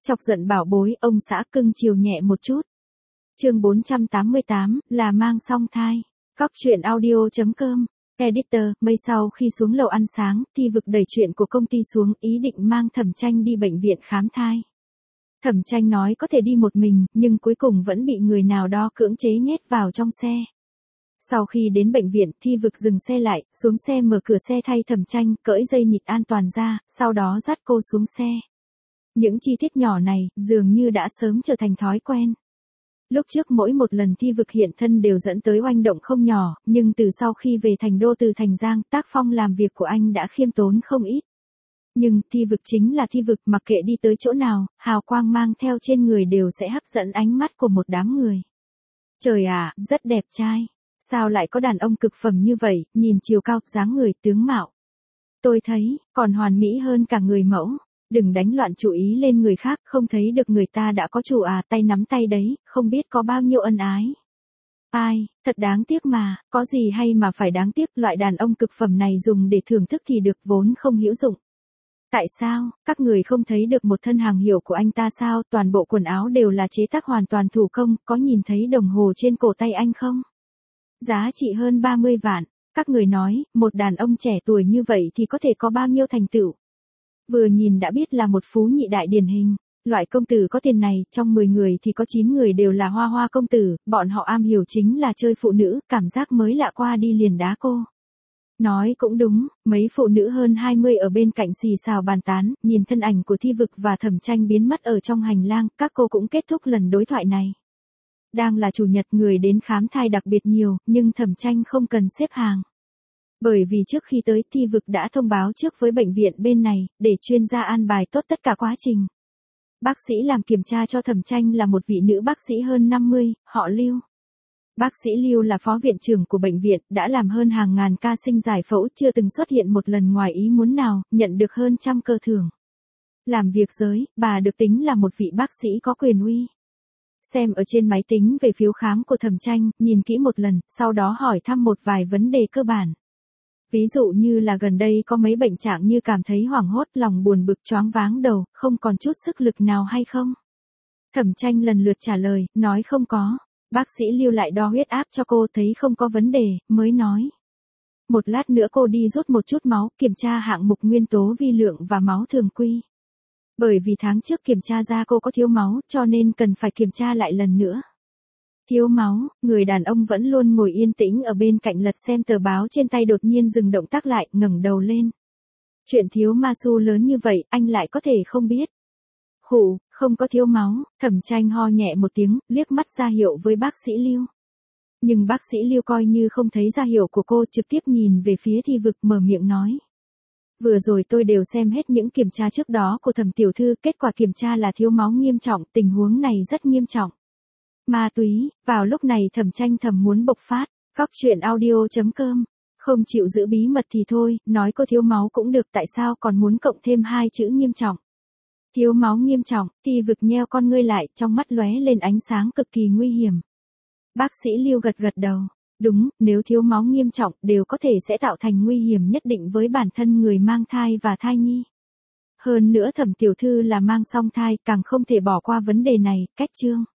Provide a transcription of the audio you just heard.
Chọc giận bảo bối, ông xã cưng chiều nhẹ một chút. Chương 488, là mang song thai. Cóc truyện audio.com. Editor, mây sau khi xuống lầu ăn sáng, Thi Vực đẩy chuyện của công ty xuống, ý định mang Thẩm Tranh đi bệnh viện khám thai. Thẩm Tranh nói có thể đi một mình, nhưng cuối cùng vẫn bị người nào đó cưỡng chế nhét vào trong xe. Sau khi đến bệnh viện, Thi Vực dừng xe lại, xuống xe mở cửa xe thay Thẩm Tranh, cởi dây nịt an toàn ra, sau đó dắt cô xuống xe. Những chi tiết nhỏ này, dường như đã sớm trở thành thói quen. Lúc trước mỗi một lần Thi Vực hiện thân đều dẫn tới oanh động không nhỏ, nhưng từ sau khi về thành đô từ Thành Giang, tác phong làm việc của anh đã khiêm tốn không ít. Nhưng, Thi Vực chính là Thi Vực, mặc kệ đi tới chỗ nào, hào quang mang theo trên người đều sẽ hấp dẫn ánh mắt của một đám người. Trời ạ, rất đẹp trai. Sao lại có đàn ông cực phẩm như vậy, nhìn chiều cao, dáng người, tướng mạo. Tôi thấy, còn hoàn mỹ hơn cả người mẫu. Đừng đánh loạn chú ý lên người khác, không thấy được người ta đã có chủ à, tay nắm tay đấy, không biết có bao nhiêu ân ái. Ai, thật đáng tiếc mà, có gì hay mà phải đáng tiếc, loại đàn ông cực phẩm này dùng để thưởng thức thì được, vốn không hữu dụng. Tại sao, các người không thấy được một thân hàng hiệu của anh ta sao, toàn bộ quần áo đều là chế tác hoàn toàn thủ công, có nhìn thấy đồng hồ trên cổ tay anh không? Giá trị hơn 30 vạn, các người nói, một đàn ông trẻ tuổi như vậy thì có thể có bao nhiêu thành tựu? Vừa nhìn đã biết là một phú nhị đại điển hình. Loại công tử có tiền này, trong 10 người thì có 9 người đều là hoa hoa công tử, bọn họ am hiểu chính là chơi phụ nữ, cảm giác mới lạ qua đi liền đá cô. Nói cũng đúng, mấy phụ nữ hơn 20 ở bên cạnh xì xào bàn tán, nhìn thân ảnh của Thi Vực và Thẩm Tranh biến mất ở trong hành lang, các cô cũng kết thúc lần đối thoại này. Đang là chủ nhật, người đến khám thai đặc biệt nhiều, nhưng Thẩm Tranh không cần xếp hàng. Bởi vì trước khi tới, Thi Vực đã thông báo trước với bệnh viện bên này, để chuyên gia an bài tốt tất cả quá trình. Bác sĩ làm kiểm tra cho Thẩm Tranh là một vị nữ bác sĩ hơn 50, họ Lưu. Bác sĩ Lưu là phó viện trưởng của bệnh viện, đã làm hơn hàng ngàn ca sinh giải phẫu, chưa từng xuất hiện một lần ngoài ý muốn nào, nhận được hơn 100 cơ thưởng. Làm việc giới, bà được tính là một vị bác sĩ có quyền uy. Xem ở trên máy tính về phiếu khám của Thẩm Tranh, nhìn kỹ một lần, sau đó hỏi thăm một vài vấn đề cơ bản. Ví dụ như là gần đây có mấy bệnh trạng như cảm thấy hoảng hốt, lòng buồn bực, choáng váng đầu, không còn chút sức lực nào hay không? Thẩm Tranh lần lượt trả lời, nói không có. Bác sĩ Lưu lại đo huyết áp cho cô, thấy không có vấn đề, mới nói. Một lát nữa cô đi rút một chút máu, kiểm tra hạng mục nguyên tố vi lượng và máu thường quy. Bởi vì tháng trước kiểm tra ra cô có thiếu máu, cho nên cần phải kiểm tra lại lần nữa. Thiếu máu, người đàn ông vẫn luôn ngồi yên tĩnh ở bên cạnh lật xem tờ báo trên tay đột nhiên dừng động tác lại, ngẩng đầu lên. Chuyện thiếu masu lớn như vậy, anh lại có thể không biết. Khụ, không có thiếu máu, Thẩm Tranh ho nhẹ một tiếng, liếc mắt ra hiệu với bác sĩ Lưu. Nhưng bác sĩ Lưu coi như không thấy ra hiệu của cô, trực tiếp nhìn về phía Thi Vực, mở miệng nói. Vừa rồi tôi đều xem hết những kiểm tra trước đó của Thẩm tiểu thư, kết quả kiểm tra là thiếu máu nghiêm trọng, tình huống này rất nghiêm trọng. Ma túy, vào lúc này Thẩm Tranh thầm muốn bộc phát, Cóc truyện audio.com, không chịu giữ bí mật thì thôi, nói cô thiếu máu cũng được, tại sao còn muốn cộng thêm 2 chữ nghiêm trọng. Thiếu máu nghiêm trọng, Thi Vực nheo con ngươi lại, trong mắt lóe lên ánh sáng cực kỳ nguy hiểm. Bác sĩ Lưu gật gật đầu, đúng, nếu thiếu máu nghiêm trọng đều có thể sẽ tạo thành nguy hiểm nhất định với bản thân người mang thai và thai nhi. Hơn nữa Thẩm tiểu thư là mang song thai, càng không thể bỏ qua vấn đề này, cách chương.